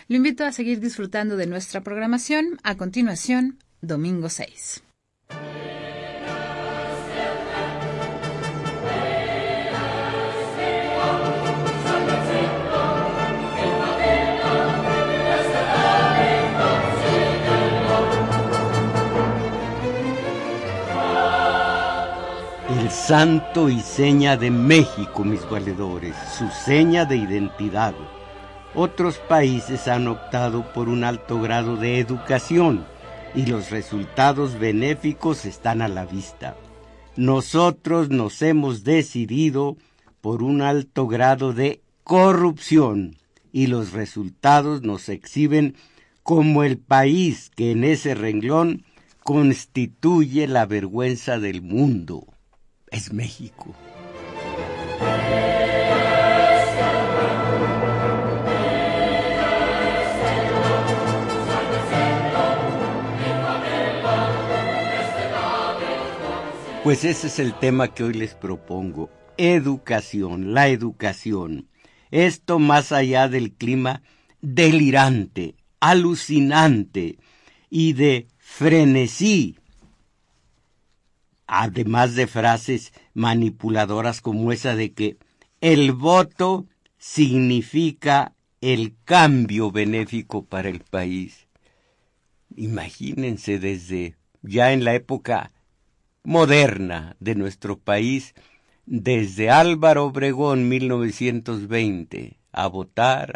Lo invito a seguir disfrutando de nuestra programación. A continuación, Domingo 6. El santo y seña de México, mis valedores, su seña de identidad. Otros países han optado por un alto grado de educación y los resultados benéficos están a la vista. Nosotros nos hemos decidido por un alto grado de corrupción y los resultados nos exhiben como el país que en ese renglón constituye la vergüenza del mundo. Es México. Pues ese es el tema que hoy les propongo. Educación, la educación. Esto más allá del clima delirante, alucinante y de frenesí. Además de frases manipuladoras como esa de que el voto significa el cambio benéfico para el país. Imagínense desde ya en la época moderna de nuestro país, desde Álvaro Obregón 1920, a votar.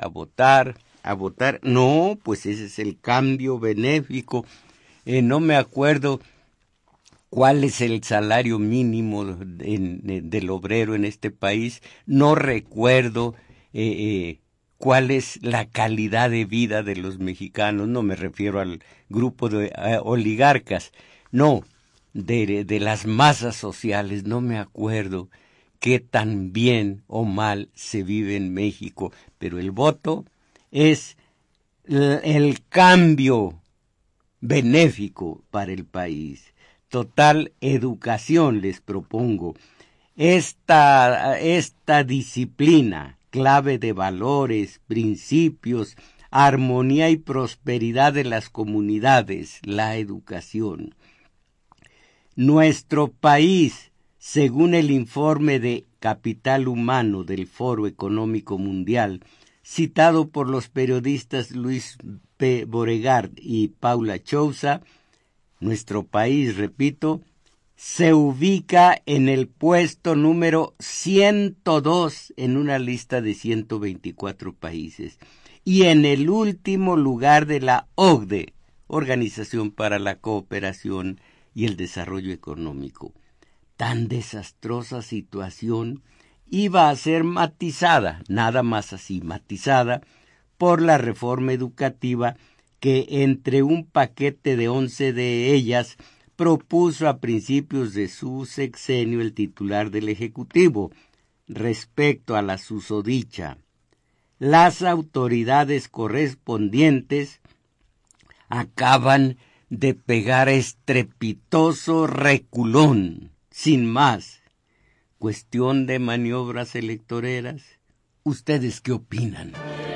No, pues ese es el cambio benéfico. No me acuerdo cuál es el salario mínimo del obrero en este país. No recuerdo cuál es la calidad de vida de los mexicanos. No me refiero al grupo de oligarcas. No, de las masas sociales. No me acuerdo qué tan bien o mal se vive en México. Pero el voto es el cambio benéfico para el país. Total educación les propongo. Esta disciplina, clave de valores, principios, armonía y prosperidad de las comunidades, la educación. Nuestro país, según el informe de Capital Humano del Foro Económico Mundial, citado por los periodistas Luis P. Beauregard y Paula Chouza, nuestro país, repito, se ubica en el puesto número 102 en una lista de 124 países y en el último lugar de la OCDE, Organización para la Cooperación y el Desarrollo Económico. Tan desastrosa situación iba a ser matizada, nada más así, matizada por la reforma educativa que entre un paquete de 11 de ellas propuso a principios de su sexenio el titular del Ejecutivo. Respecto a la susodicha, las autoridades correspondientes acaban de pegar estrepitoso reculón, sin más. Cuestión de maniobras electoreras. ¿Ustedes qué opinan?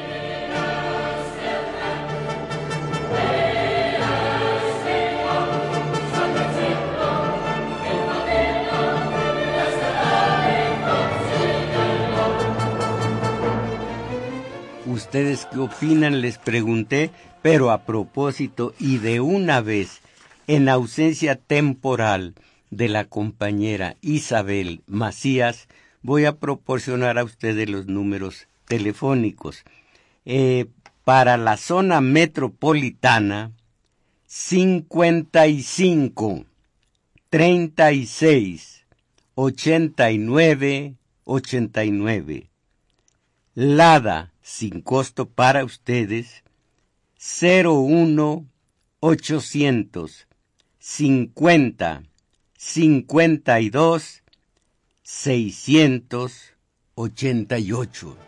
¿Ustedes qué opinan? Les pregunté, pero a propósito y de una vez, en ausencia temporal de la compañera Isabel Macías, voy a proporcionar a ustedes los números telefónicos. Para la zona metropolitana, 55 36 89 89. Lada, sin costo para ustedes, 01 800 50 52 688.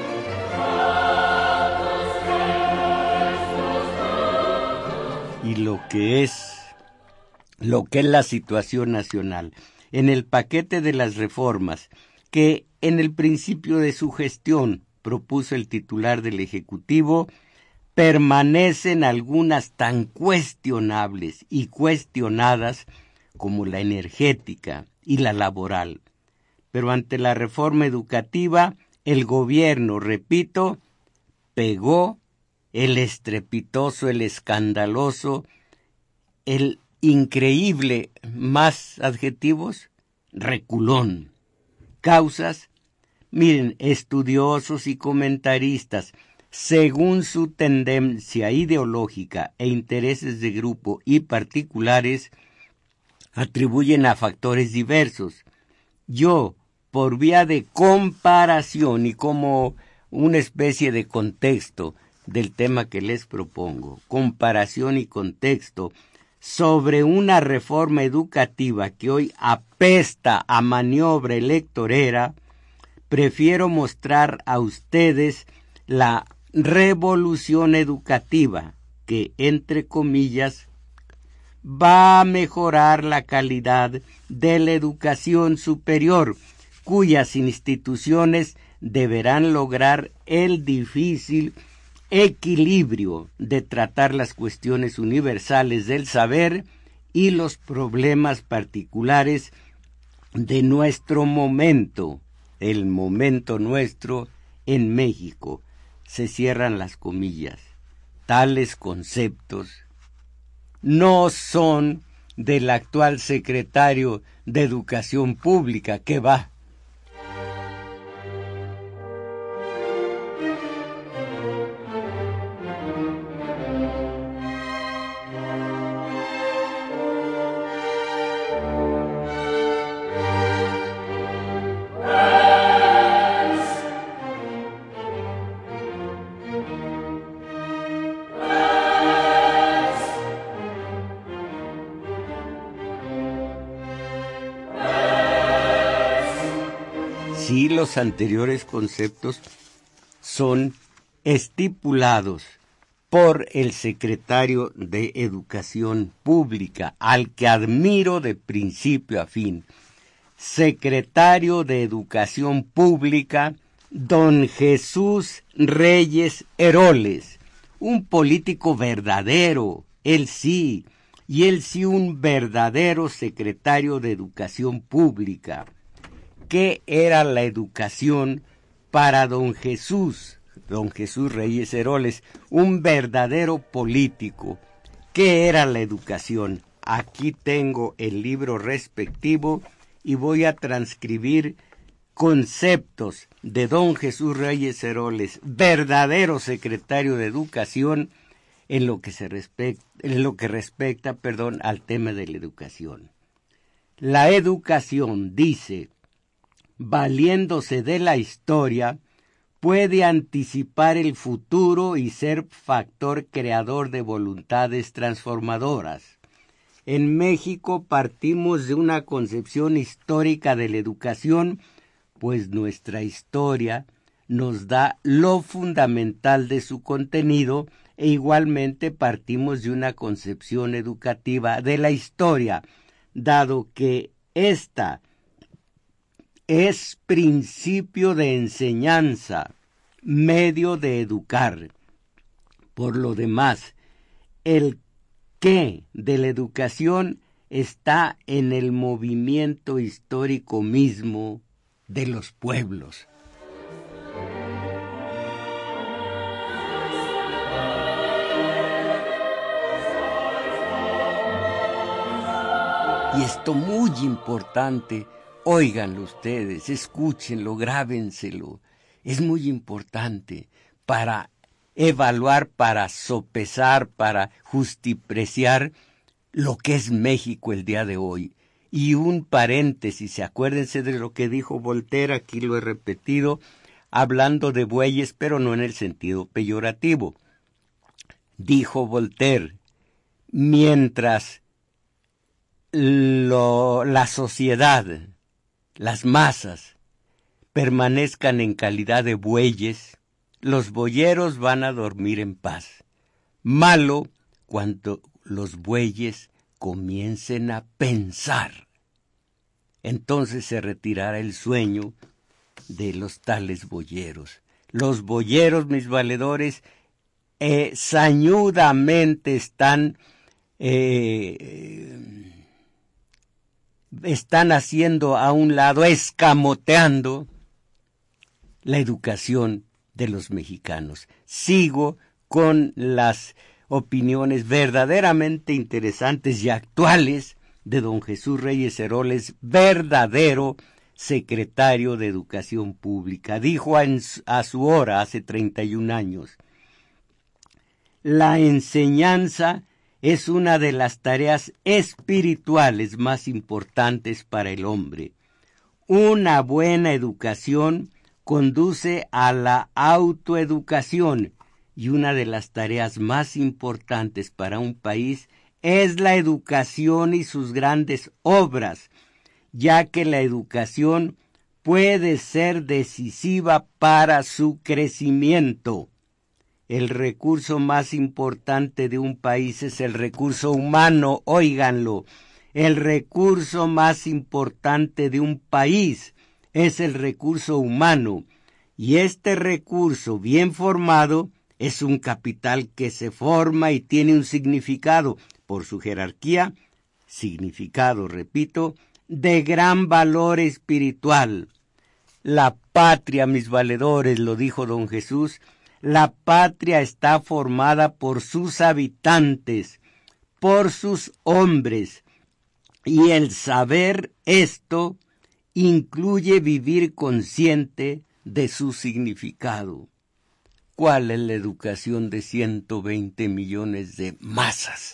Y lo lo que es la situación nacional. En el paquete de las reformas que en el principio de su gestión propuso el titular del Ejecutivo, permanecen algunas tan cuestionables y cuestionadas como la energética y la laboral. Pero ante la reforma educativa, el gobierno, repito, pegó el estrepitoso, el escandaloso, el increíble, más adjetivos, reculón. Causas, miren, estudiosos y comentaristas, según su tendencia ideológica e intereses de grupo y particulares, atribuyen a factores diversos. Yo, por vía de comparación y como una especie de contexto del tema que les propongo, comparación y contexto sobre una reforma educativa que hoy apesta a maniobra electorera, prefiero mostrar a ustedes la revolución educativa que, entre comillas, va a mejorar la calidad de la educación superior, cuyas instituciones deberán lograr el difícil equilibrio de tratar las cuestiones universales del saber y los problemas particulares de nuestro momento, el momento nuestro en México. Se cierran las comillas. Tales conceptos no son del actual secretario de Educación Pública, que va. Sí, los anteriores conceptos son estipulados por el secretario de Educación Pública, al que admiro de principio a fin. Secretario de Educación Pública, don Jesús Reyes Heroles, un político verdadero, él sí un verdadero secretario de Educación Pública. ¿Qué era la educación para don Jesús Reyes Heroles, un verdadero político? ¿Qué era la educación? Aquí tengo el libro respectivo y voy a transcribir conceptos de don Jesús Reyes Heroles, verdadero secretario de Educación, en lo que respecta al tema de la educación. La educación, dice, valiéndose de la historia, puede anticipar el futuro y ser factor creador de voluntades transformadoras. En México partimos de una concepción histórica de la educación, pues nuestra historia nos da lo fundamental de su contenido e igualmente partimos de una concepción educativa de la historia, dado que ésta es principio de enseñanza, medio de educar. Por lo demás, el qué de la educación está en el movimiento histórico mismo de los pueblos. Y esto muy importante, óiganlo ustedes, escúchenlo, grábenselo. Es muy importante para evaluar, para sopesar, para justipreciar lo que es México el día de hoy. Y un paréntesis, acuérdense de lo que dijo Voltaire, aquí lo he repetido, hablando de bueyes, pero no en el sentido peyorativo. Dijo Voltaire, mientras la sociedad, las masas, permanezcan en calidad de bueyes, los boyeros van a dormir en paz. Malo cuando los bueyes comiencen a pensar. Entonces se retirará el sueño de los tales boyeros. Los boyeros, mis valedores, sañudamente están haciendo a un lado, escamoteando la educación de los mexicanos. Sigo con las opiniones verdaderamente interesantes y actuales de don Jesús Reyes Heroles, verdadero secretario de Educación Pública. Dijo a su hora, hace 31 años, la enseñanza es una de las tareas espirituales más importantes para el hombre. Una buena educación conduce a la autoeducación y una de las tareas más importantes para un país es la educación y sus grandes obras, ya que la educación puede ser decisiva para su crecimiento. El recurso más importante de un país es el recurso humano, óiganlo. El recurso más importante de un país es el recurso humano, y este recurso bien formado es un capital que se forma y tiene un significado, por su jerarquía, significado, repito, de gran valor espiritual. La patria, mis valedores, lo dijo don Jesús, la patria está formada por sus habitantes, por sus hombres, y el saber esto incluye vivir consciente de su significado. ¿Cuál es la educación de 120 millones de masas?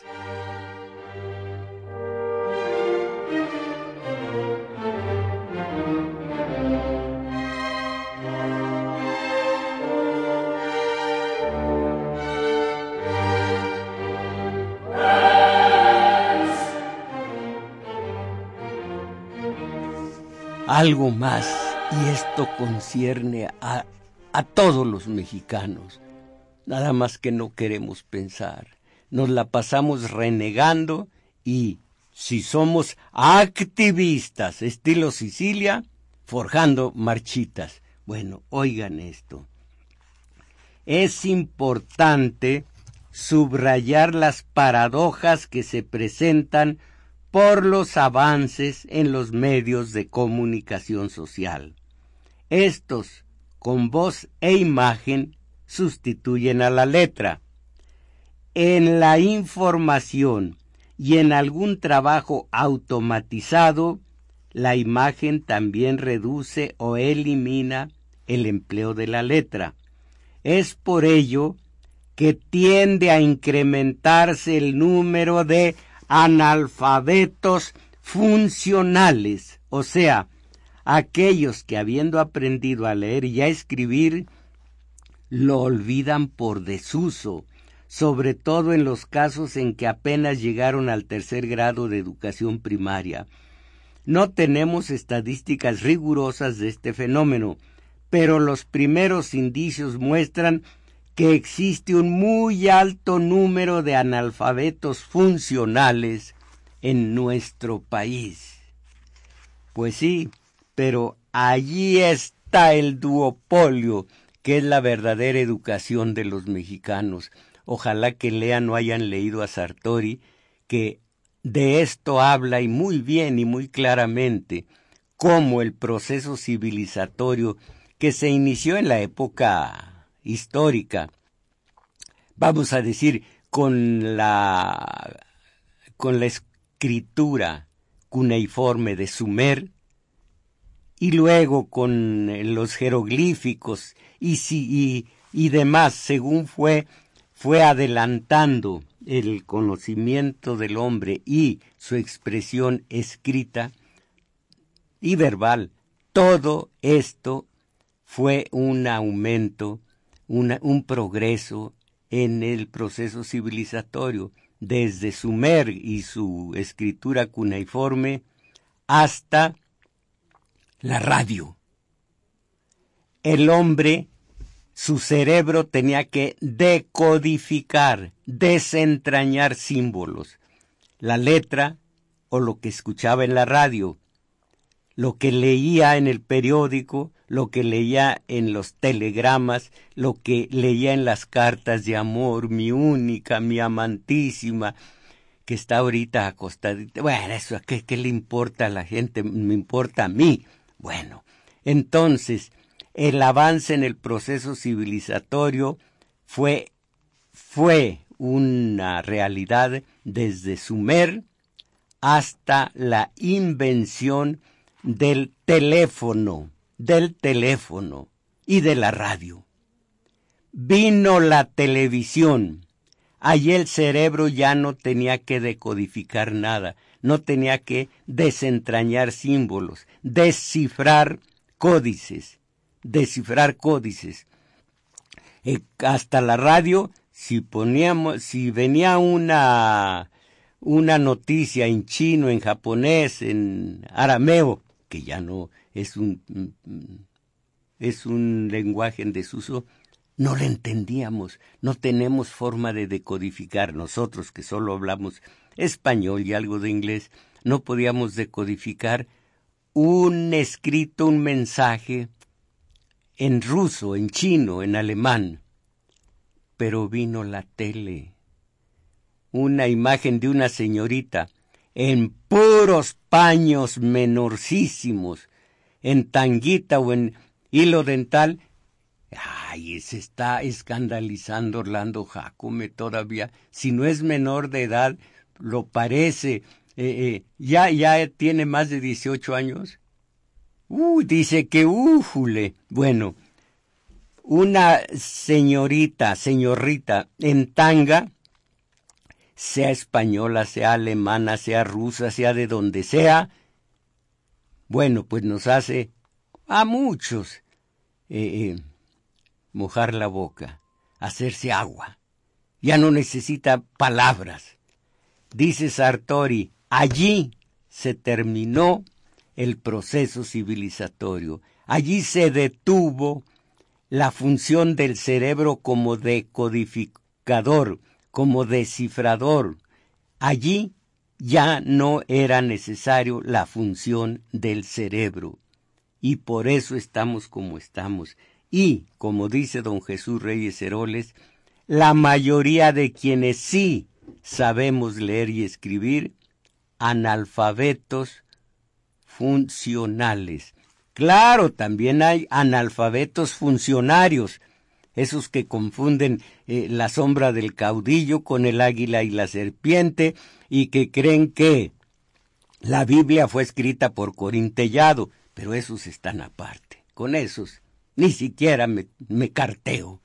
Algo más, y esto concierne a todos los mexicanos. Nada más que no queremos pensar. Nos la pasamos renegando y, si somos activistas, estilo Sicilia, forjando marchitas. Bueno, oigan esto. Es importante subrayar las paradojas que se presentan por los avances en los medios de comunicación social. Estos, con voz e imagen, sustituyen a la letra. En la información y en algún trabajo automatizado, la imagen también reduce o elimina el empleo de la letra. Es por ello que tiende a incrementarse el número de analfabetos funcionales, o sea, aquellos que habiendo aprendido a leer y a escribir, lo olvidan por desuso, sobre todo en los casos en que apenas llegaron al 3er grado de educación primaria. No tenemos estadísticas rigurosas de este fenómeno, pero los primeros indicios muestran que existe un muy alto número de analfabetos funcionales en nuestro país. Pues sí, pero allí está el duopolio, que es la verdadera educación de los mexicanos. Ojalá que lean o hayan leído a Sartori, que de esto habla y muy bien y muy claramente, cómo el proceso civilizatorio que se inició en la época histórica, vamos a decir, con la escritura cuneiforme de Sumer, y luego con los jeroglíficos y demás, según fue adelantando el conocimiento del hombre y su expresión escrita y verbal, todo esto fue un aumento, un progreso en el proceso civilizatorio, desde Sumer y su escritura cuneiforme hasta la radio. El hombre Su cerebro tenía que decodificar, desentrañar símbolos, la letra o lo que escuchaba en la radio, lo que leía en el periódico, lo que leía en los telegramas, lo que leía en las cartas de amor, mi única, mi amantísima, que está ahorita acostadita. Bueno, eso, ¿qué le importa a la gente? Me importa a mí. Bueno, entonces, el avance en el proceso civilizatorio fue una realidad desde Sumer hasta la invención del teléfono y de la radio. Vino la televisión. Allí el cerebro ya no tenía que decodificar nada, no tenía que desentrañar símbolos, descifrar códices. Hasta la radio, si venía una noticia en chino, en japonés, en arameo, que ya no es un lenguaje en desuso, no le entendíamos, no tenemos forma de decodificar. Nosotros que solo hablamos español y algo de inglés, no podíamos decodificar un escrito, un mensaje en ruso, en chino, en alemán. Pero vino la tele, una imagen de una señorita en puros paños menorcísimos, en tanguita o en hilo dental. Ay, se está escandalizando Orlando Jacome todavía. Si no es menor de edad, lo parece. Ya tiene más de 18 años. Dice que újule. Bueno, una señorita en tanga, sea española, sea alemana, sea rusa, sea de donde sea, bueno, pues nos hace a muchos mojar la boca, hacerse agua. Ya no necesita palabras. Dice Sartori, allí se terminó el proceso civilizatorio. Allí se detuvo la función del cerebro como decodificador, como descifrador. Allí ya no era necesario la función del cerebro. Y por eso estamos como estamos. Y, como dice don Jesús Reyes Heroles, la mayoría de quienes sí sabemos leer y escribir, analfabetos funcionales. Claro, también hay analfabetos funcionarios, esos que confunden la sombra del caudillo con el águila y la serpiente y que creen que la Biblia fue escrita por Corintellado, pero esos están aparte. Con esos ni siquiera me carteo.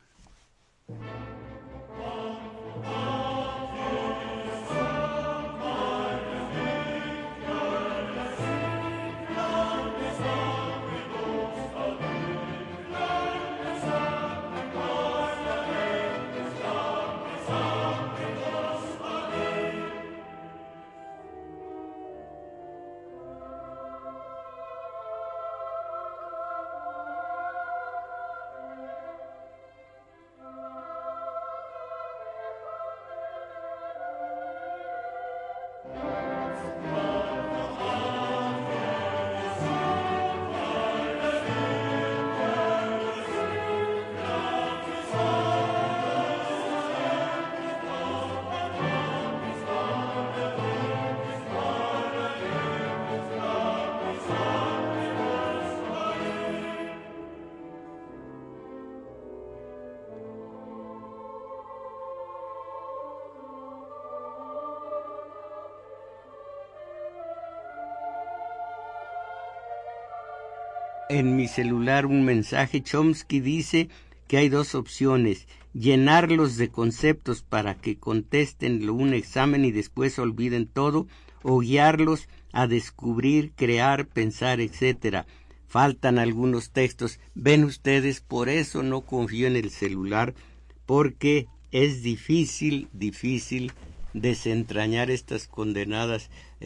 En mi celular un mensaje. Chomsky dice que hay dos opciones: llenarlos de conceptos para que contesten un examen y después olviden todo, o guiarlos a descubrir, crear, pensar, etc. Faltan algunos textos. Ven ustedes, por eso no confío en el celular, porque es difícil desentrañar estas condenadas,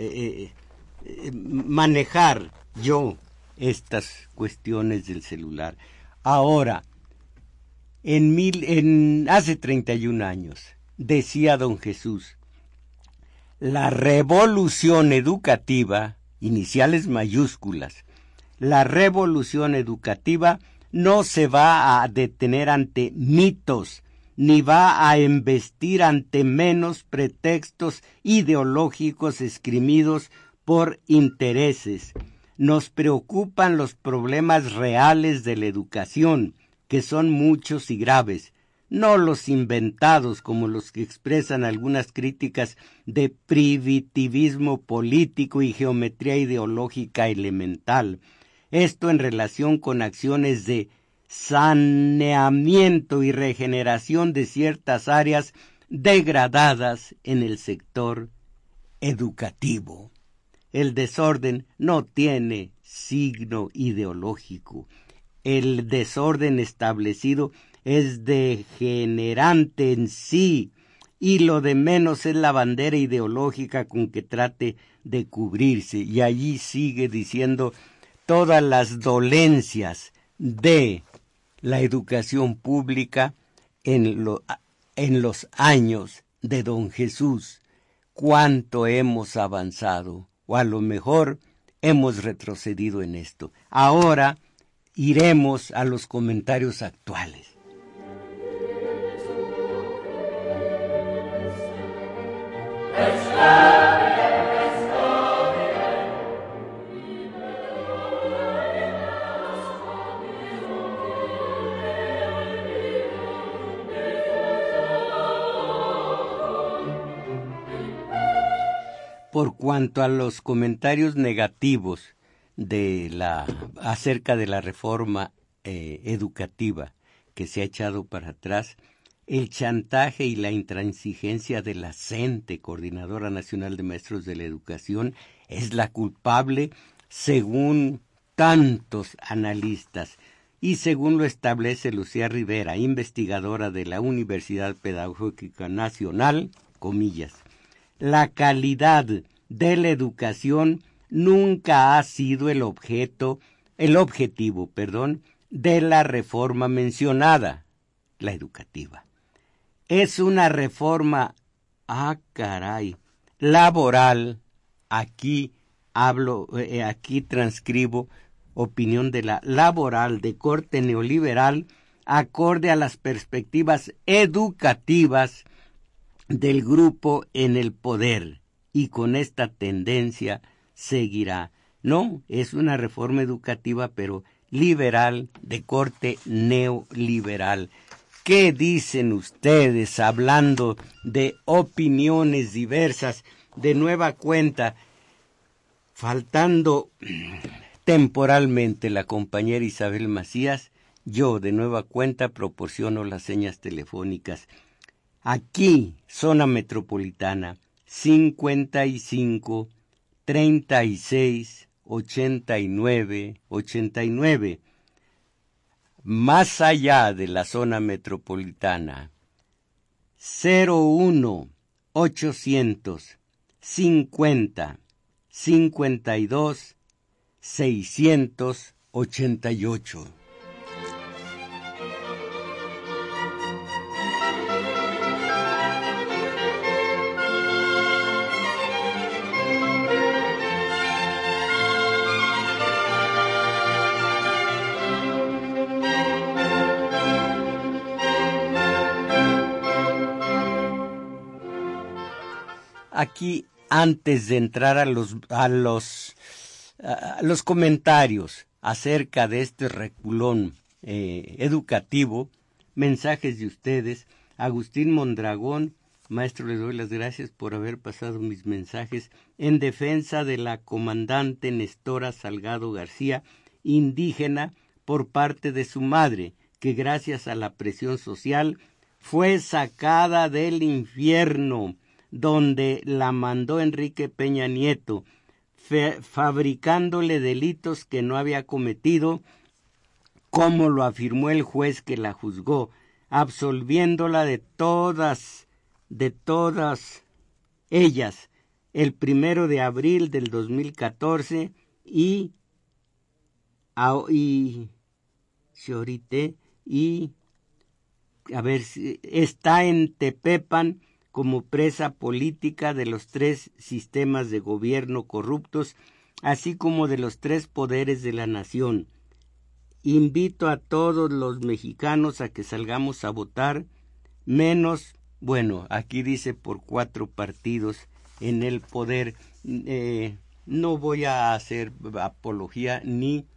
manejar yo estas cuestiones del celular. Ahora, Hace 31 años, decía don Jesús, la revolución educativa, iniciales mayúsculas, la revolución educativa no se va a detener ante mitos, ni va a embestir ante menos pretextos ideológicos esgrimidos por intereses. Nos preocupan los problemas reales de la educación, que son muchos y graves, no los inventados como los que expresan algunas críticas de primitivismo político y geometría ideológica elemental. Esto en relación con acciones de saneamiento y regeneración de ciertas áreas degradadas en el sector educativo. El desorden no tiene signo ideológico. El desorden establecido es degenerante en sí, y lo de menos es la bandera ideológica con que trate de cubrirse. Y allí sigue diciendo todas las dolencias de la educación pública en los años de don Jesús. ¿Cuánto hemos avanzado? O a lo mejor hemos retrocedido en esto. Ahora iremos a los comentarios actuales. Por cuanto a los comentarios negativos acerca de la reforma educativa que se ha echado para atrás, el chantaje y la intransigencia de la CENTE, Coordinadora Nacional de Maestros de la Educación, es la culpable según tantos analistas y según lo establece Lucía Rivera, investigadora de la Universidad Pedagógica Nacional, comillas. La calidad de la educación nunca ha sido el objetivo, de la reforma mencionada, la educativa. Es una reforma, laboral. Aquí transcribo opinión de la laboral de corte neoliberal, acorde a las perspectivas educativas del grupo en el poder, y con esta tendencia seguirá. No, es una reforma educativa, pero liberal, de corte neoliberal. ¿Qué dicen ustedes hablando de opiniones diversas? De nueva cuenta, faltando temporalmente la compañera Isabel Macías, yo de nueva cuenta proporciono las señas telefónicas. Aquí, zona metropolitana, 55 36 89 89. Más allá de la zona metropolitana, 01 800 50 52 688. Aquí, antes de entrar a los comentarios acerca de este reculón educativo, mensajes de ustedes. Agustín Mondragón, maestro, le doy las gracias por haber pasado mis mensajes en defensa de la comandante Nestora Salgado García, indígena por parte de su madre, que gracias a la presión social fue sacada del infierno donde la mandó Enrique Peña Nieto, fabricándole delitos que no había cometido, como lo afirmó el juez que la juzgó, absolviéndola de todas ellas, el 1 de abril del 2014 y está en Tepepan como presa política de los 3 sistemas de gobierno corruptos, así como de los 3 poderes de la nación. Invito a todos los mexicanos a que salgamos a votar, menos, bueno, aquí dice por 4 partidos en el poder. No voy a hacer apología ni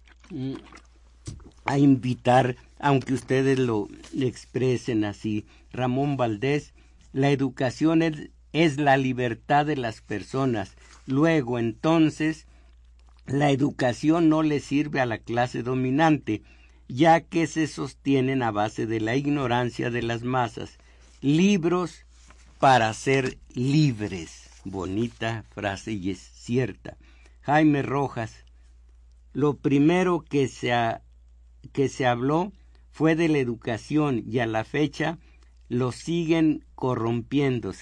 a invitar, aunque ustedes lo expresen así. Ramón Valdés, la educación es la libertad de las personas. Luego, entonces, la educación no le sirve a la clase dominante, ya que se sostienen a base de la ignorancia de las masas. Libros para ser libres. Bonita frase y es cierta. Jaime Rojas, lo primero que se habló fue de la educación y a la fecha la siguen corrompiendo,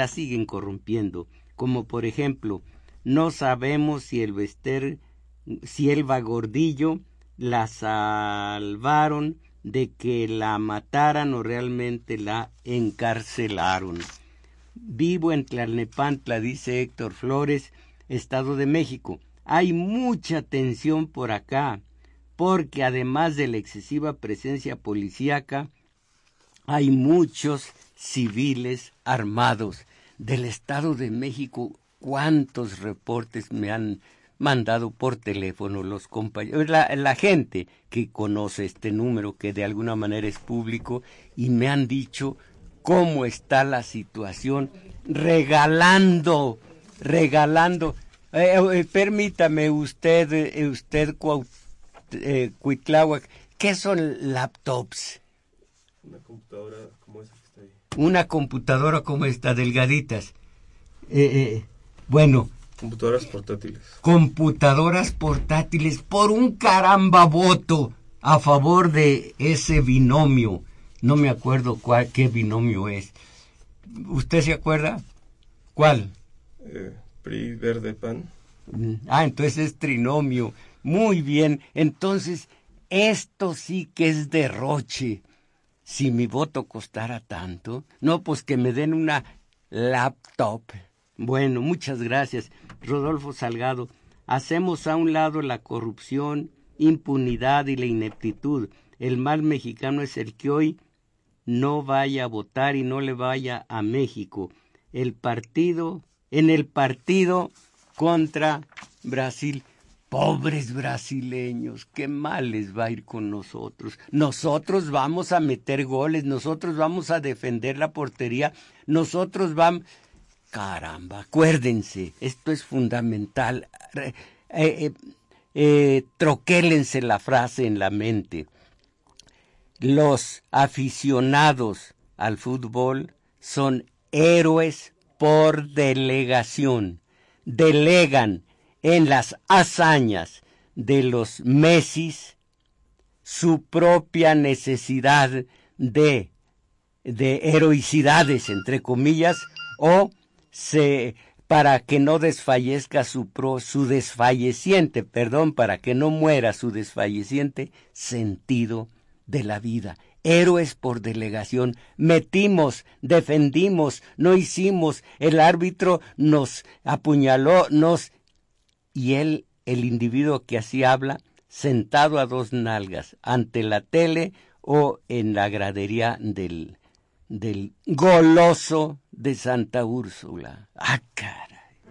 como por ejemplo, no sabemos si Elba Gordillo la salvaron de que la mataran o realmente la encarcelaron. Vivo en Tlalnepantla, dice Héctor Flores, Estado de México. Hay mucha tensión por acá, porque además de la excesiva presencia policíaca, hay muchos civiles armados. Del Estado de México, ¿cuántos reportes me han mandado por teléfono los compañeros, la gente que conoce este número, que de alguna manera es público, y me han dicho cómo está la situación, regalando, permítame usted Cuitláhuac, ¿qué son laptops? Una computadora como esa que está ahí. Una computadora como esta, delgaditas. Bueno. Computadoras portátiles. Computadoras portátiles por un caramba voto a favor de ese binomio. No me acuerdo qué binomio es. ¿Usted se acuerda? ¿Cuál? PRI, Verde, PAN. Entonces es trinomio. Muy bien. Entonces, esto sí que es derroche. Si mi voto costara tanto, no, pues que me den una laptop. Bueno, muchas gracias. Rodolfo Salgado, hacemos a un lado la corrupción, impunidad y la ineptitud. El mal mexicano es el que hoy no vaya a votar y no le vaya a México. En el partido contra Brasil. Pobres brasileños, qué mal les va a ir con nosotros. Nosotros vamos a meter goles, nosotros vamos a defender la portería, nosotros vamos... Caramba, acuérdense, esto es fundamental. Troquélense la frase en la mente. Los aficionados al fútbol son héroes por delegación. Delegan en las hazañas de los Messis su propia necesidad de heroicidades, entre comillas, o para que no desfallezca para que no muera su desfalleciente sentido de la vida. Héroes por delegación, metimos, defendimos, no hicimos, el árbitro nos apuñaló, y el individuo que así habla, sentado a 2 nalgas, ante la tele o en la gradería del goloso de Santa Úrsula. ¡Ah, caray!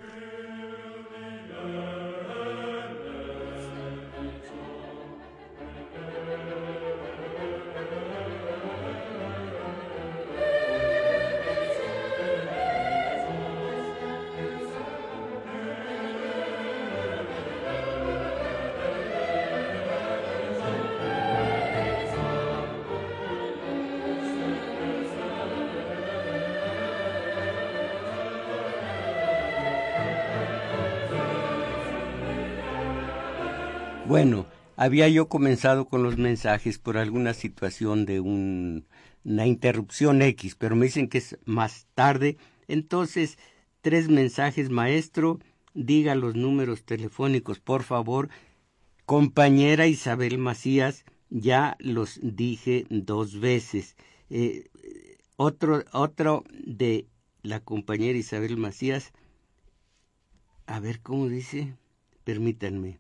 Bueno, había yo comenzado con los mensajes por alguna situación de una interrupción X, pero me dicen que es más tarde. Entonces, 3 mensajes, maestro, diga los números telefónicos, por favor. Compañera Isabel Macías, ya los dije 2 veces. Otro de la compañera Isabel Macías, a ver cómo dice, permítanme,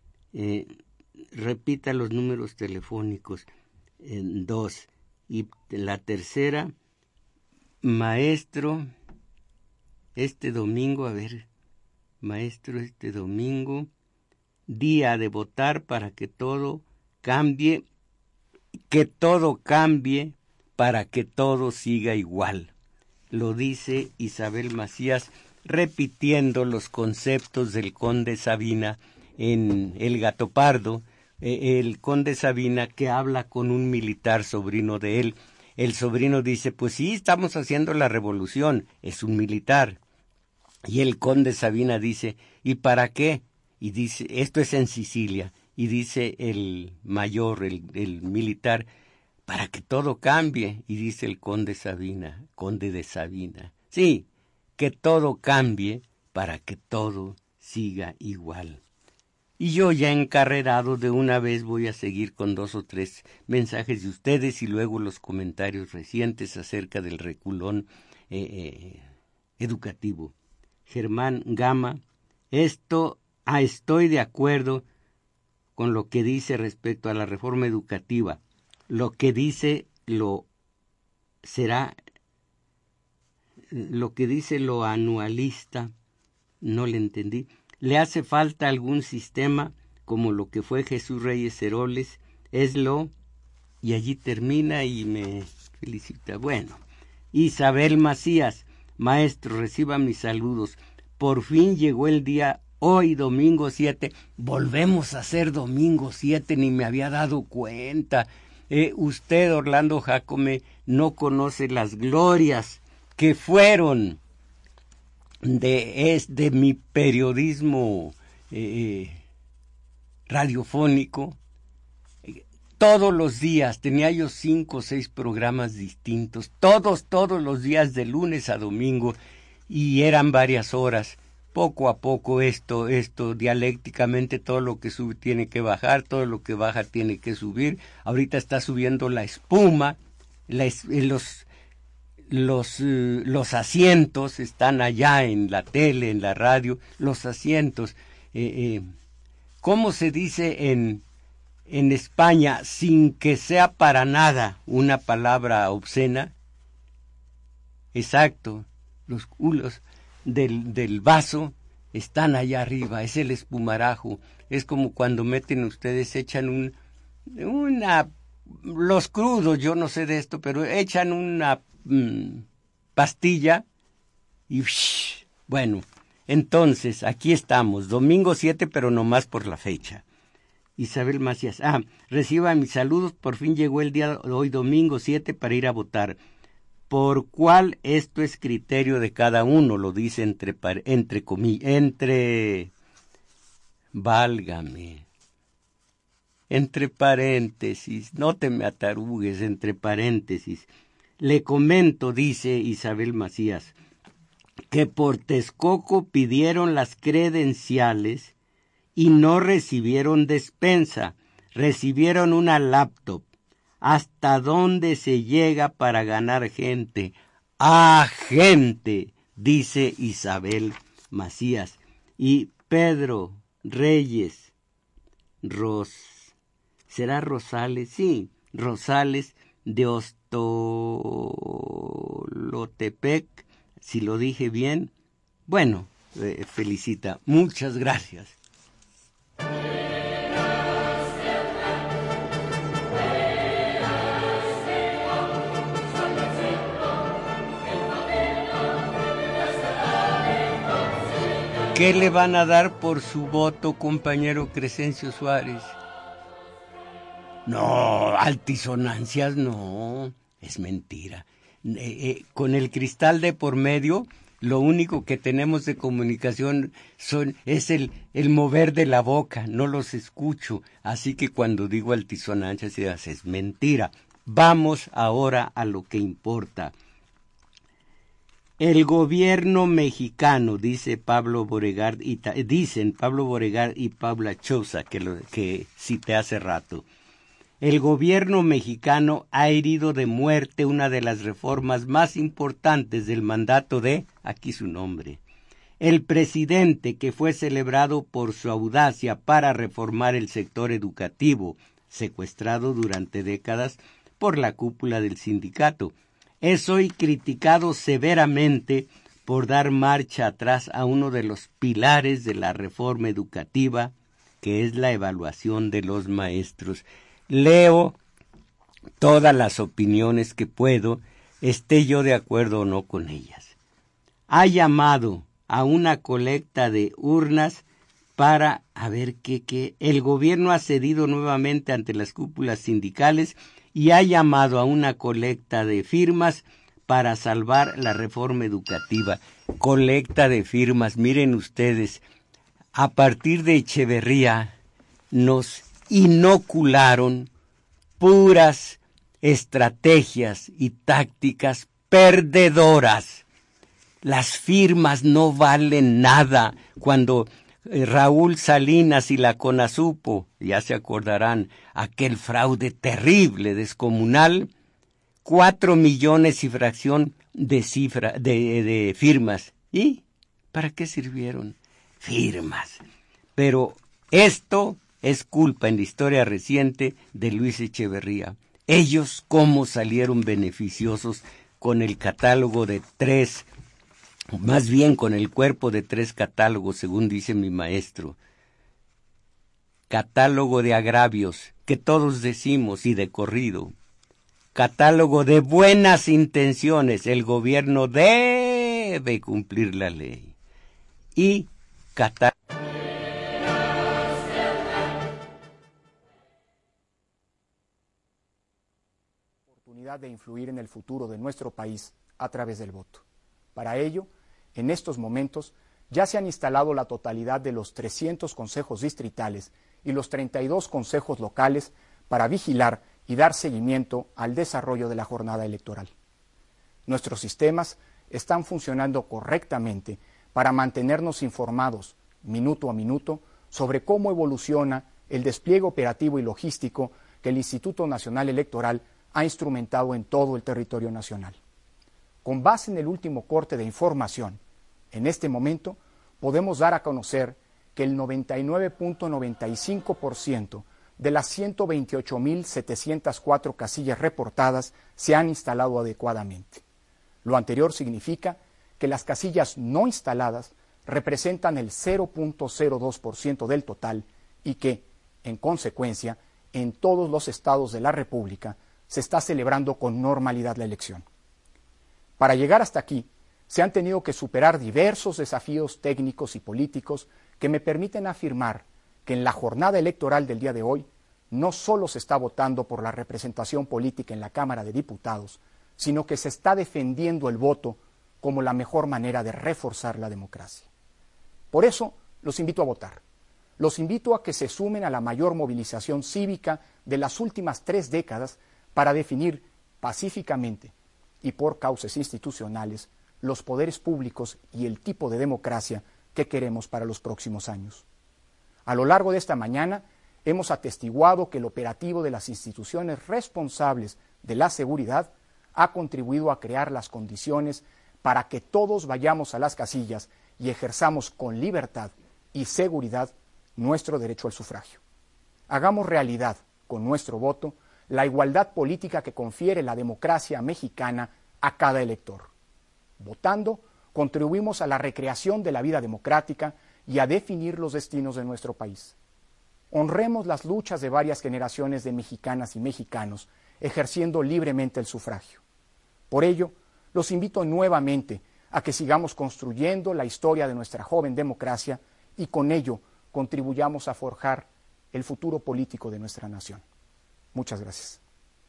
repita los números telefónicos, 2, y la tercera, maestro, este domingo, día de votar para que todo cambie, para que todo siga igual. Lo dice Isabel Macías, repitiendo los conceptos del conde Sabina en El Gato Pardo, el conde Sabina que habla con un militar sobrino de él. El sobrino dice, pues sí, estamos haciendo la revolución, es un militar. Y el conde Sabina dice, ¿y para qué? Y dice, esto es en Sicilia, y dice el mayor, el militar, para que todo cambie. Y dice el conde de Sabina, sí, que todo cambie para que todo siga igual. Y yo ya encarrerado de una vez voy a seguir con 2 o 3 mensajes de ustedes y luego los comentarios recientes acerca del reculón educativo. Germán Gama, estoy de acuerdo con lo que dice respecto a la reforma educativa. Lo que dice lo anualista, no le entendí. Le hace falta algún sistema como lo que fue Jesús Reyes Heroles, y allí termina y me felicita. Bueno, Isabel Macías, maestro, reciba mis saludos. Por fin llegó el día, hoy domingo 7, volvemos a ser domingo 7, ni me había dado cuenta. Usted, Orlando Jácome, no conoce las glorias que fueron de mi periodismo radiofónico. Todos los días tenía yo 5 o 6 programas distintos, todos los días de lunes a domingo, y eran varias horas. Poco a poco esto dialécticamente, todo lo que sube tiene que bajar, todo lo que baja tiene que subir. Ahorita está subiendo la espuma, los asientos están allá en la tele, en la radio, los asientos. ¿Cómo se dice en España sin que sea para nada una palabra obscena? Exacto, los culos del vaso están allá arriba, es el espumarajo. Es como cuando echan los crudos, yo no sé de esto, pero echan una pastilla y bueno, entonces aquí estamos, domingo 7, pero no más por la fecha. Isabel Macías, reciba mis saludos, por fin llegó el día de hoy, domingo 7, para ir a votar. Por cuál esto es criterio de cada uno, lo dice válgame, entre paréntesis, no te me atarugues, entre paréntesis. Le comento, dice Isabel Macías, que por Texcoco pidieron las credenciales y no recibieron despensa, recibieron una laptop. ¿Hasta dónde se llega para ganar gente? Gente, dice Isabel Macías. Y Pedro Reyes ¿será Rosales? Sí, Rosales de Ostolotepec, si lo dije bien. Bueno, felicita. Muchas gracias. ¿Qué le van a dar por su voto, compañero Crescencio Suárez? No, altisonancias no, es mentira. Con el cristal de por medio, lo único que tenemos de comunicación es el mover de la boca, no los escucho. Así que cuando digo altisonancias es mentira. Vamos ahora a lo que importa. El gobierno mexicano, dicen Pablo Beauregard y Paula Chosa, que cité hace rato. el gobierno mexicano ha herido de muerte una de las reformas más importantes del mandato de, aquí su nombre, el presidente, que fue celebrado por su audacia para reformar el sector educativo, secuestrado durante décadas por la cúpula del sindicato. Es hoy criticado severamente por dar marcha atrás a uno de los pilares de la reforma educativa, que es la evaluación de los maestros. Leo todas las opiniones que puedo, esté yo de acuerdo o no con ellas. Ha llamado a una colecta de urnas para a ver qué. El gobierno ha cedido nuevamente ante las cúpulas sindicales y ha llamado a una colecta de firmas para salvar la reforma educativa. Colecta de firmas, miren ustedes, a partir de Echeverría nos inocularon puras estrategias y tácticas perdedoras. Las firmas no valen nada. Cuando Raúl Salinas y la CONASUPO, ya se acordarán, aquel fraude terrible, descomunal, 4 millones y fracción de firmas. ¿Y para qué sirvieron? Firmas. Pero esto es culpa en la historia reciente de Luis Echeverría. Ellos cómo salieron beneficiosos con el catálogo de 3, más bien con el cuerpo de 3 catálogos, según dice mi maestro. Catálogo de agravios, que todos decimos y de corrido. Catálogo de buenas intenciones, el gobierno debe cumplir la ley. Y catálogo de influir en el futuro de nuestro país a través del voto. Para ello, en estos momentos, ya se han instalado la totalidad de los 300 consejos distritales y los 32 consejos locales para vigilar y dar seguimiento al desarrollo de la jornada electoral. Nuestros sistemas están funcionando correctamente para mantenernos informados, minuto a minuto, sobre cómo evoluciona el despliegue operativo y logístico que el Instituto Nacional Electoral ha instrumentado en todo el territorio nacional. Con base en el último corte de información, en este momento podemos dar a conocer que el 99.95% de las 128.704 casillas reportadas se han instalado adecuadamente. Lo anterior significa que las casillas no instaladas representan el 0.02% del total y que, en consecuencia, en todos los estados de la República se está celebrando con normalidad la elección. Para llegar hasta aquí, se han tenido que superar diversos desafíos técnicos y políticos que me permiten afirmar que en la jornada electoral del día de hoy no solo se está votando por la representación política en la Cámara de Diputados, sino que se está defendiendo el voto como la mejor manera de reforzar la democracia. Por eso, los invito a votar. Los invito a que se sumen a la mayor movilización cívica de las últimas 3 décadas para definir pacíficamente y por causas institucionales los poderes públicos y el tipo de democracia que queremos para los próximos años. A lo largo de esta mañana hemos atestiguado que el operativo de las instituciones responsables de la seguridad ha contribuido a crear las condiciones para que todos vayamos a las casillas y ejerzamos con libertad y seguridad nuestro derecho al sufragio. Hagamos realidad con nuestro voto la igualdad política que confiere la democracia mexicana a cada elector. Votando, contribuimos a la recreación de la vida democrática y a definir los destinos de nuestro país. Honremos las luchas de varias generaciones de mexicanas y mexicanos ejerciendo libremente el sufragio. Por ello, los invito nuevamente a que sigamos construyendo la historia de nuestra joven democracia y con ello contribuyamos a forjar el futuro político de nuestra nación. Muchas gracias.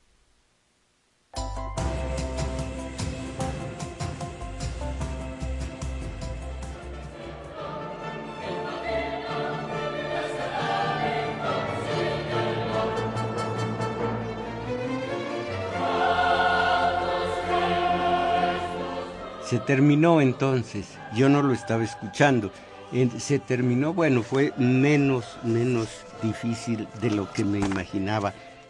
Se terminó entonces, yo no lo estaba escuchando, se terminó, bueno, fue menos difícil de lo que me imaginaba.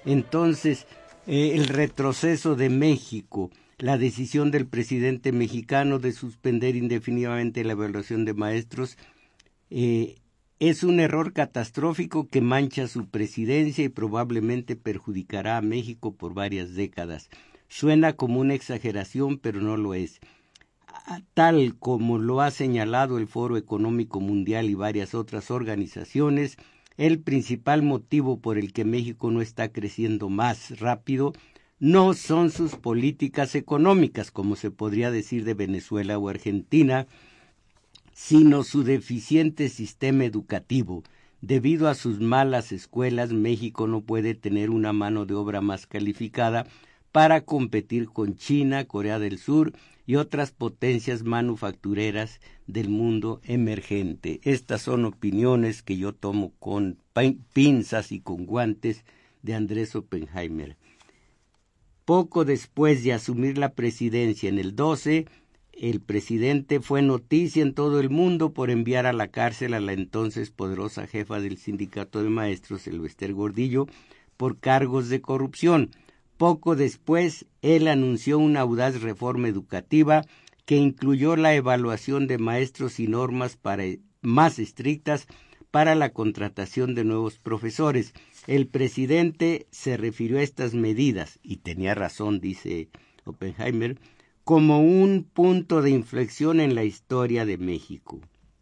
Entonces, el retroceso de México, la decisión del presidente mexicano de suspender indefinidamente la evaluación de maestros, es un error catastrófico que mancha su presidencia y probablemente perjudicará a México por varias décadas. Suena como una exageración, pero no lo es. Tal como lo ha señalado el Foro Económico Mundial y varias otras organizaciones, el principal motivo por el que México no está creciendo más rápido no son sus políticas económicas, como se podría decir de Venezuela o Argentina, sino su deficiente sistema educativo. Debido a sus malas escuelas, México no puede tener una mano de obra más calificada para competir con China, Corea del Sur y otras potencias manufactureras del mundo emergente. Estas son opiniones que yo tomo con pinzas y con guantes de Andrés Oppenheimer. Poco después de asumir la presidencia en el 12, el presidente fue noticia en todo el mundo por enviar a la cárcel a la entonces poderosa jefa del sindicato de maestros, Elvester Gordillo, por cargos de corrupción. Poco después, él anunció una audaz reforma educativa que incluyó la evaluación de maestros y normas más estrictas para la contratación de nuevos profesores. El presidente se refirió a estas medidas, y tenía razón, dice Oppenheimer, como un punto de inflexión en la historia de México.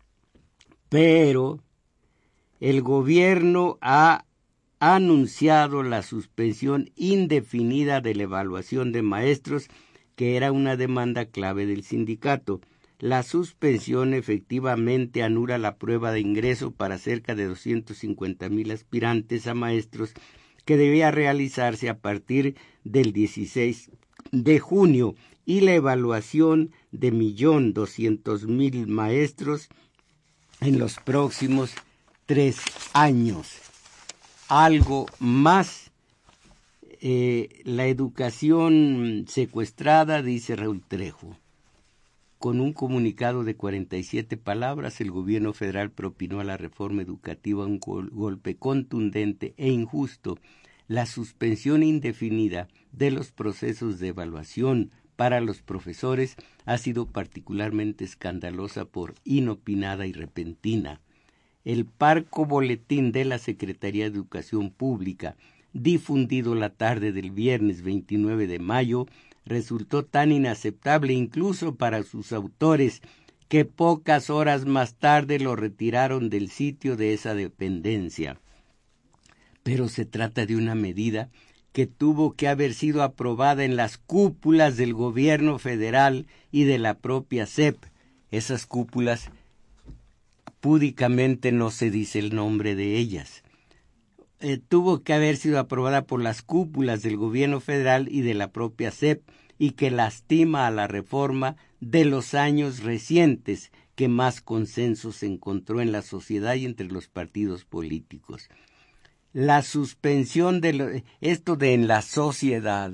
Pero el gobierno ha anunciado la suspensión indefinida de la evaluación de maestros, que era una demanda clave del sindicato. La suspensión efectivamente anula la prueba de ingreso para cerca de 250,000 aspirantes a maestros que debía realizarse a partir del 16 de junio y la evaluación de 1,200,000 maestros en los próximos 3 años. Algo más, la educación secuestrada, dice Raúl Trejo. Con un comunicado de 47 palabras, el gobierno federal propinó a la reforma educativa un golpe contundente e injusto. La suspensión indefinida de los procesos de evaluación para los profesores ha sido particularmente escandalosa por inopinada y repentina. El parco boletín de la Secretaría de Educación Pública, difundido la tarde del viernes 29 de mayo, resultó tan inaceptable incluso para sus autores que pocas horas más tarde lo retiraron del sitio de esa dependencia. Pero se trata de una medida que tuvo que haber sido aprobada en las cúpulas del gobierno federal y de la propia SEP. Esas cúpulas, púdicamente no se dice el nombre de ellas. Tuvo que haber sido aprobada por las cúpulas del gobierno federal y de la propia SEP, y que lastima a la reforma de los años recientes, que más consenso se encontró en la sociedad y entre los partidos políticos. La suspensión de esto de en la sociedad,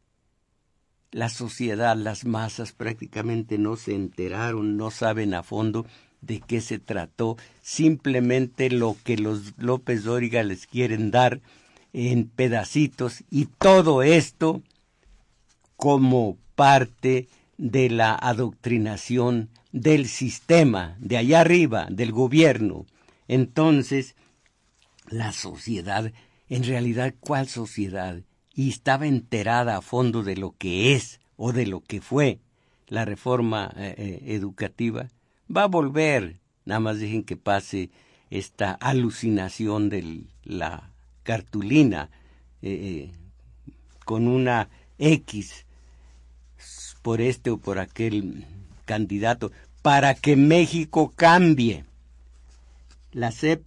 las masas prácticamente no se enteraron, no saben a fondo de qué se trató, simplemente lo que los López Dóriga les quieren dar en pedacitos, y todo esto como parte de la adoctrinación del sistema, de allá arriba, del gobierno. Entonces, la sociedad, en realidad, ¿cuál sociedad? Y estaba enterada a fondo de lo que es o de lo que fue la reforma educativa. Va a volver, nada más dejen que pase esta alucinación de la cartulina con una X por este o por aquel candidato, para que México cambie. La SEP,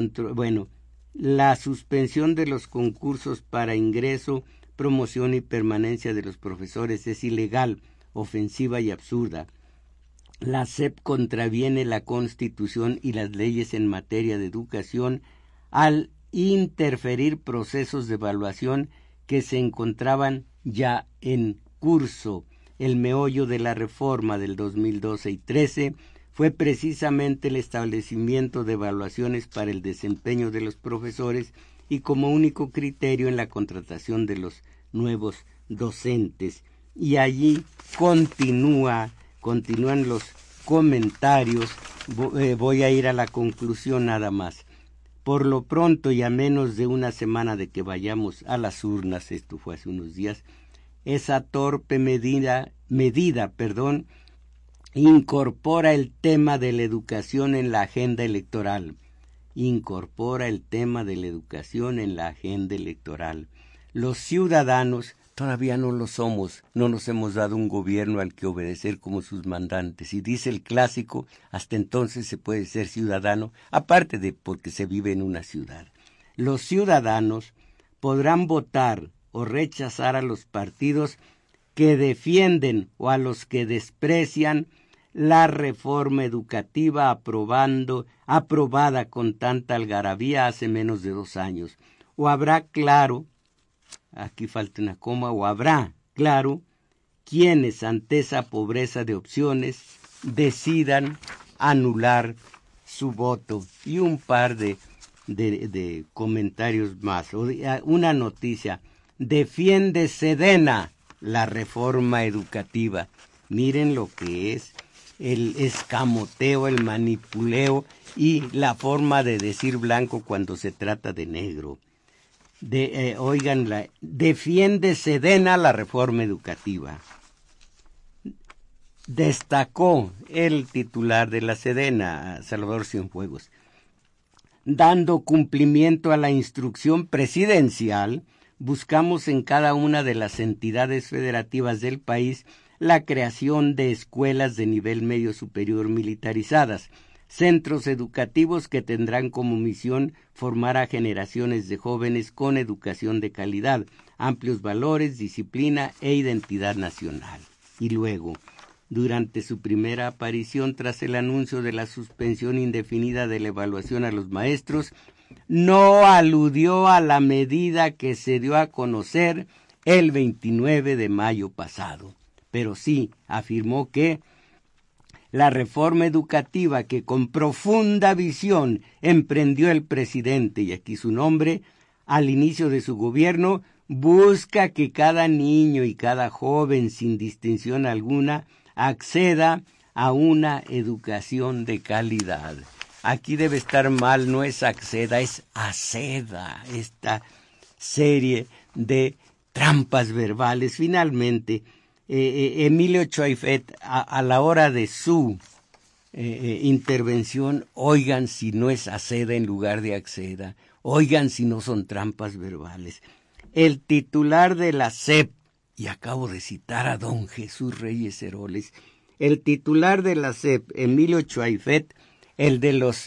la suspensión de los concursos para ingreso, promoción y permanencia de los profesores es ilegal, ofensiva y absurda. La SEP contraviene la Constitución y las leyes en materia de educación al interferir procesos de evaluación que se encontraban ya en curso. El meollo de la reforma del 2012 y 13 fue precisamente el establecimiento de evaluaciones para el desempeño de los profesores y como único criterio en la contratación de los nuevos docentes. Y allí continúan los comentarios. Voy a ir a la conclusión nada más. Por lo pronto, y a menos de una semana de que vayamos a las urnas, esto fue hace unos días, esa torpe medida, incorpora el tema de la educación en la agenda electoral. Los ciudadanos todavía no lo somos, no nos hemos dado un gobierno al que obedecer como sus mandantes. Y dice el clásico, hasta entonces se puede ser ciudadano, aparte de porque se vive en una ciudad. Los ciudadanos podrán votar o rechazar a los partidos que defienden o a los que desprecian la reforma educativa aprobada con tanta algarabía hace menos de 2 años. O habrá claro, aquí falta una coma, o habrá claro, quienes ante esa pobreza de opciones decidan anular su voto. Y un par de comentarios más. Una noticia. Defiende Sedena la reforma educativa. Miren lo que es el escamoteo, el manipuleo y la forma de decir blanco cuando se trata de negro. Defiende Sedena la reforma educativa. Destacó el titular de la Sedena, Salvador Cienfuegos, dando cumplimiento a la instrucción presidencial, buscamos en cada una de las entidades federativas del país la creación de escuelas de nivel medio superior militarizadas, centros educativos que tendrán como misión formar a generaciones de jóvenes con educación de calidad, amplios valores, disciplina e identidad nacional. Y luego, durante su primera aparición tras el anuncio de la suspensión indefinida de la evaluación a los maestros, no aludió a la medida que se dio a conocer el 29 de mayo pasado, pero sí afirmó que la reforma educativa que con profunda visión emprendió el presidente, y aquí su nombre, al inicio de su gobierno, busca que cada niño y cada joven, sin distinción alguna, acceda a una educación de calidad. Aquí debe estar mal, no es acceda, es acceda, esta serie de trampas verbales. Finalmente, Emilio Choaifet, a la hora de su intervención, oigan si no es acceda en lugar de acceda, oigan si no son trampas verbales. El titular de la SEP, y acabo de citar a don Jesús Reyes Heroles, el titular de la SEP, Emilio Choaifet, el de los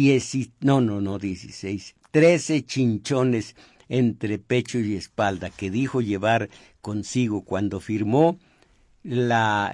13 chinchones entre pecho y espalda que dijo llevar consigo cuando firmó la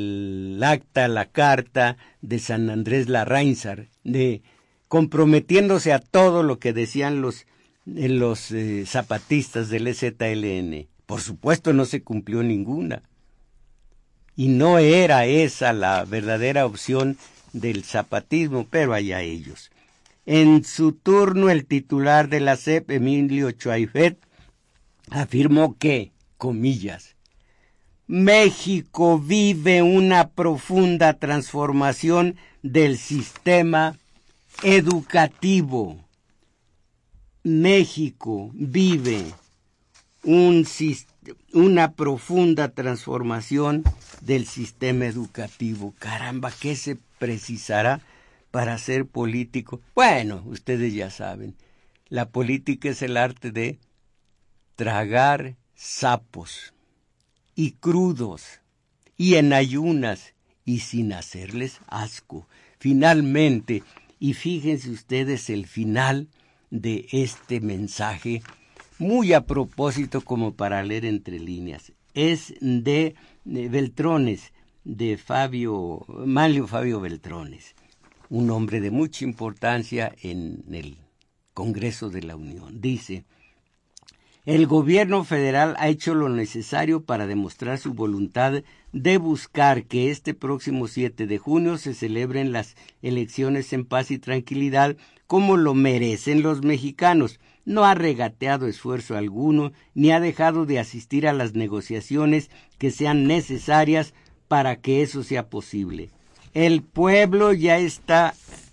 carta de San Andrés Larráinzar, comprometiéndose a todo lo que decían los zapatistas del EZLN. Por supuesto no se cumplió ninguna. Y no era esa la verdadera opción del zapatismo, pero allá ellos. En su turno, el titular de la SEP, Emilio Choaifet, afirmó que, comillas, México vive una profunda transformación del sistema educativo. México vive una profunda transformación del sistema educativo. Caramba, ¿qué se precisará para ser político? Bueno, ustedes ya saben, la política es el arte de tragar sapos, y crudos, y en ayunas, y sin hacerles asco. Finalmente, y fíjense ustedes el final de este mensaje, muy a propósito como para leer entre líneas, es de Beltrones, de Manlio Fabio Beltrones, un hombre de mucha importancia en el Congreso de la Unión. Dice, El gobierno federal ha hecho lo necesario para demostrar su voluntad de buscar que este próximo 7 de junio se celebren las elecciones en paz y tranquilidad como lo merecen los mexicanos. No ha regateado esfuerzo alguno, ni ha dejado de asistir a las negociaciones que sean necesarias para que eso sea posible. El pueblo ya está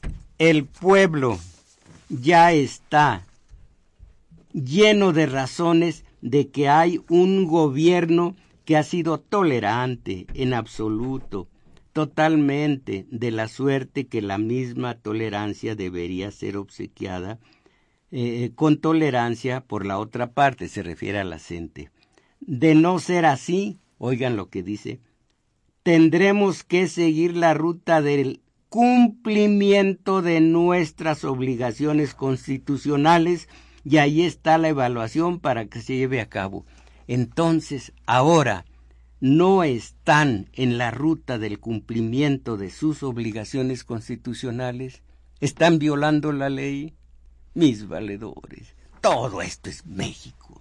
lleno de razones de que hay un gobierno que ha sido tolerante en absoluto, totalmente, de la suerte que la misma tolerancia debería ser obsequiada con tolerancia por la otra parte, se refiere a la gente. De no ser así, oigan lo que dice, tendremos que seguir la ruta del cumplimiento de nuestras obligaciones constitucionales y ahí está la evaluación para que se lleve a cabo. Entonces, ahora no están en la ruta del cumplimiento de sus obligaciones constitucionales, están violando la ley. Mis valedores, todo esto es México.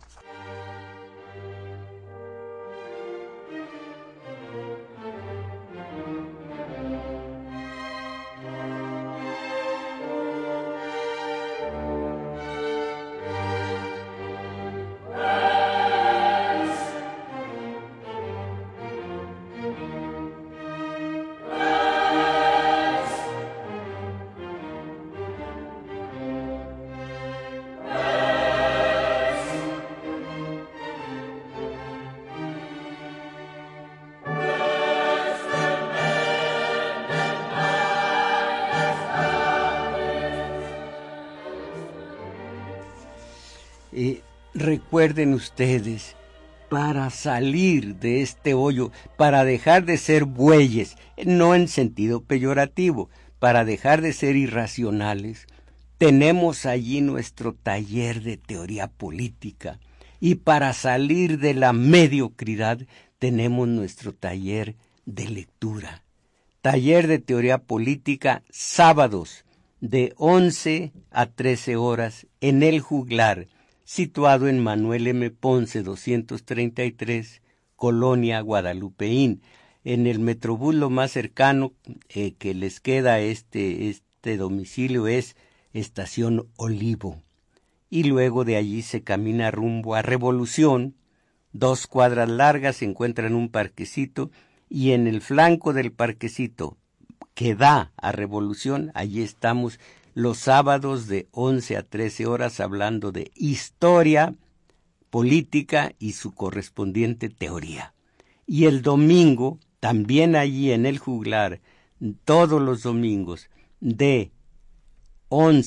Recuerden ustedes, para salir de este hoyo, para dejar de ser bueyes, no en sentido peyorativo, para dejar de ser irracionales, tenemos allí nuestro taller de teoría política, y para salir de la mediocridad tenemos nuestro taller de lectura. Taller de teoría política, sábados, de 11 a 13 horas, en El Juglar, situado en Manuel M. Ponce 233, Colonia Guadalupeín. En el Metrobús lo más cercano que les queda a este domicilio es Estación Olivo. Y luego de allí se camina rumbo a Revolución. 2 cuadras largas se encuentra en un parquecito y en el flanco del parquecito que da a Revolución, allí estamos los sábados de 11 a 13 horas hablando de historia, política y su correspondiente teoría. Y el domingo, también allí en El Juglar, todos los domingos, de 1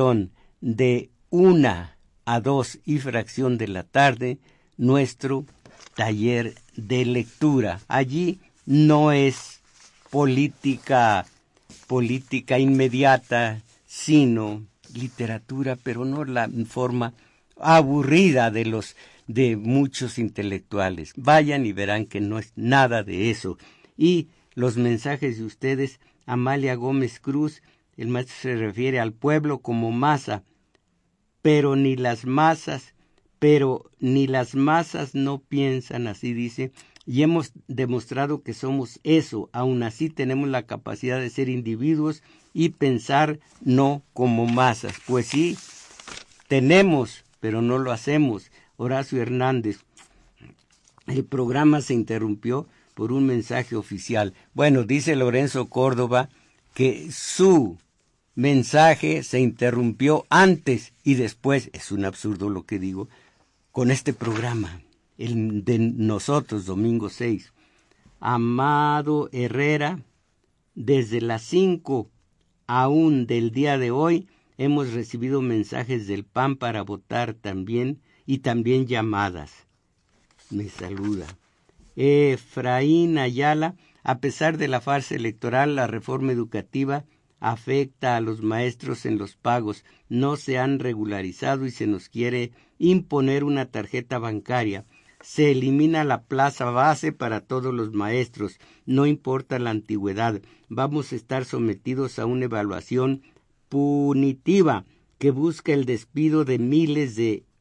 a 2 y fracción de la tarde, nuestro taller de lectura. Allí no es política inmediata, sino literatura, pero no la forma aburrida de muchos intelectuales. Vayan y verán que no es nada de eso. Y los mensajes de ustedes, Amalia Gómez Cruz, el maestro se refiere al pueblo como masa, pero ni las masas no piensan, así dice, y hemos demostrado que somos eso. Aún así tenemos la capacidad de ser individuos y pensar no como masas. Pues sí, tenemos, pero no lo hacemos. Horacio Hernández, el programa se interrumpió por un mensaje oficial. Bueno, dice Lorenzo Córdoba que su mensaje se interrumpió antes y después, es un absurdo lo que digo, con este programa, el de nosotros, domingo 6. Amado Herrera, desde las 5 aún del día de hoy, hemos recibido mensajes del PAN para votar también, y también llamadas. Me saluda. Efraín Ayala, a pesar de la farsa electoral, la reforma educativa afecta a los maestros en los pagos. No se han regularizado y se nos quiere imponer una tarjeta bancaria. Se elimina la plaza base para todos los maestros, no importa la antigüedad. Vamos a estar sometidos a una evaluación punitiva que busca el despido de miles de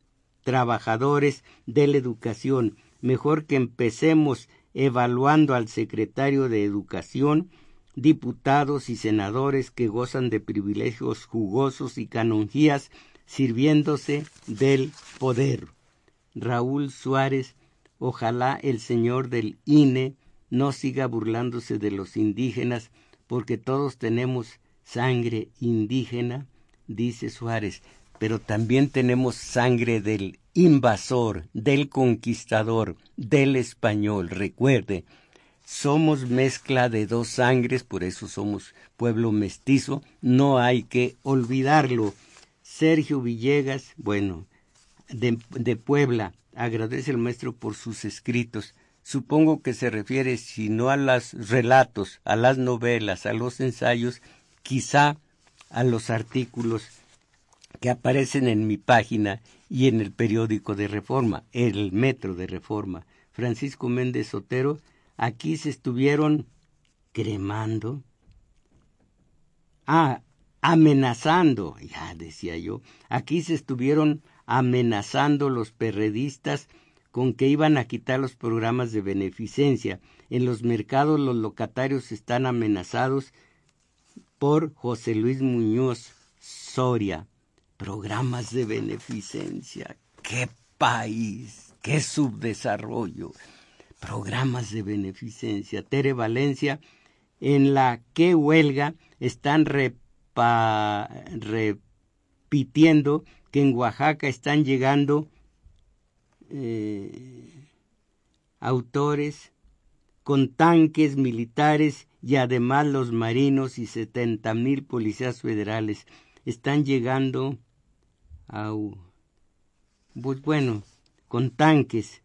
trabajadores de la educación. Mejor que empecemos evaluando al secretario de Educación, diputados y senadores que gozan de privilegios jugosos y canonjías sirviéndose del poder. Raúl Suárez, ojalá el señor del INE no siga burlándose de los indígenas, porque todos tenemos sangre indígena, dice Suárez, pero también tenemos sangre del invasor, del conquistador, del español. Recuerde, somos mezcla de dos sangres, por eso somos pueblo mestizo, no hay que olvidarlo. Sergio Villegas, bueno, de Puebla, agradece al maestro por sus escritos. Supongo que se refiere, si no a los relatos, a las novelas, a los ensayos, quizá a los artículos que aparecen en mi página y en el periódico de Reforma, el Metro de Reforma. Francisco Méndez Sotero, aquí se estuvieron cremando, amenazando, ya decía yo, aquí se estuvieron amenazando los perredistas con que iban a quitar los programas de beneficencia. En los mercados los locatarios están amenazados por José Luis Muñoz Soria. Programas de beneficencia, ¡qué país! ¡Qué subdesarrollo! Programas de beneficencia. Tere Valencia, en la que huelga están repitiendo que en Oaxaca están llegando autores con tanques militares y además los marinos y 70,000 policías federales están llegando pues bueno, con tanques.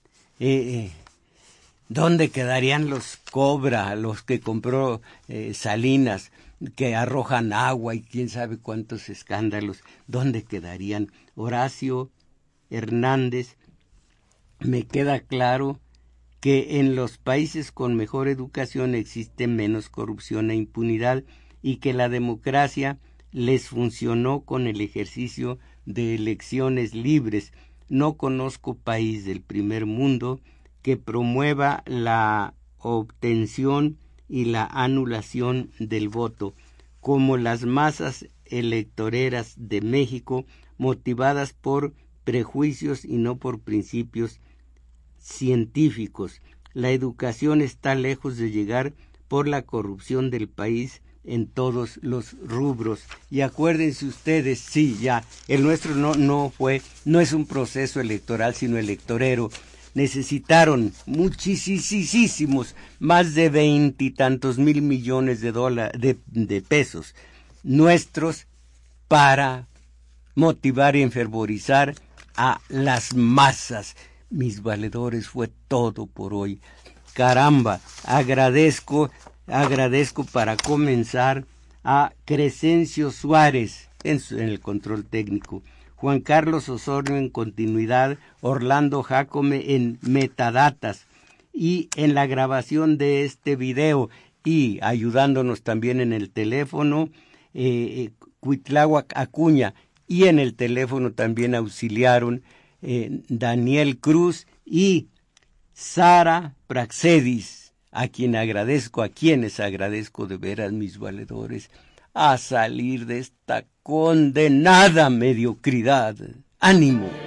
¿Dónde quedarían los Cobra, los que compró Salinas, que arrojan agua y quién sabe cuántos escándalos? ¿Dónde quedarían? Horacio Hernández, me queda claro que en los países con mejor educación existe menos corrupción e impunidad y que la democracia les funcionó con el ejercicio de elecciones libres. No conozco país del primer mundo que promueva la obtención y la anulación del voto, como las masas electoreras de México, motivadas por prejuicios y no por principios científicos. La educación está lejos de llegar por la corrupción del país en todos los rubros. Y acuérdense ustedes, sí, ya, el nuestro no es un proceso electoral, sino electorero. Necesitaron muchísimos, más de 20 y tantos mil millones de pesos nuestros para motivar y enfervorizar a las masas. Mis valedores, fue todo por hoy. Caramba, agradezco para comenzar a Crescencio Suárez en el control técnico, Juan Carlos Osornio en continuidad, Orlando Jácome en metadatas y en la grabación de este video, y ayudándonos también en el teléfono Cuitláhuac Acuña, y en el teléfono también auxiliaron Daniel Cruz y Sara Praxedis, a quienes agradezco de veras, mis valedores, a salir de esta condenada mediocridad. ¡Ánimo!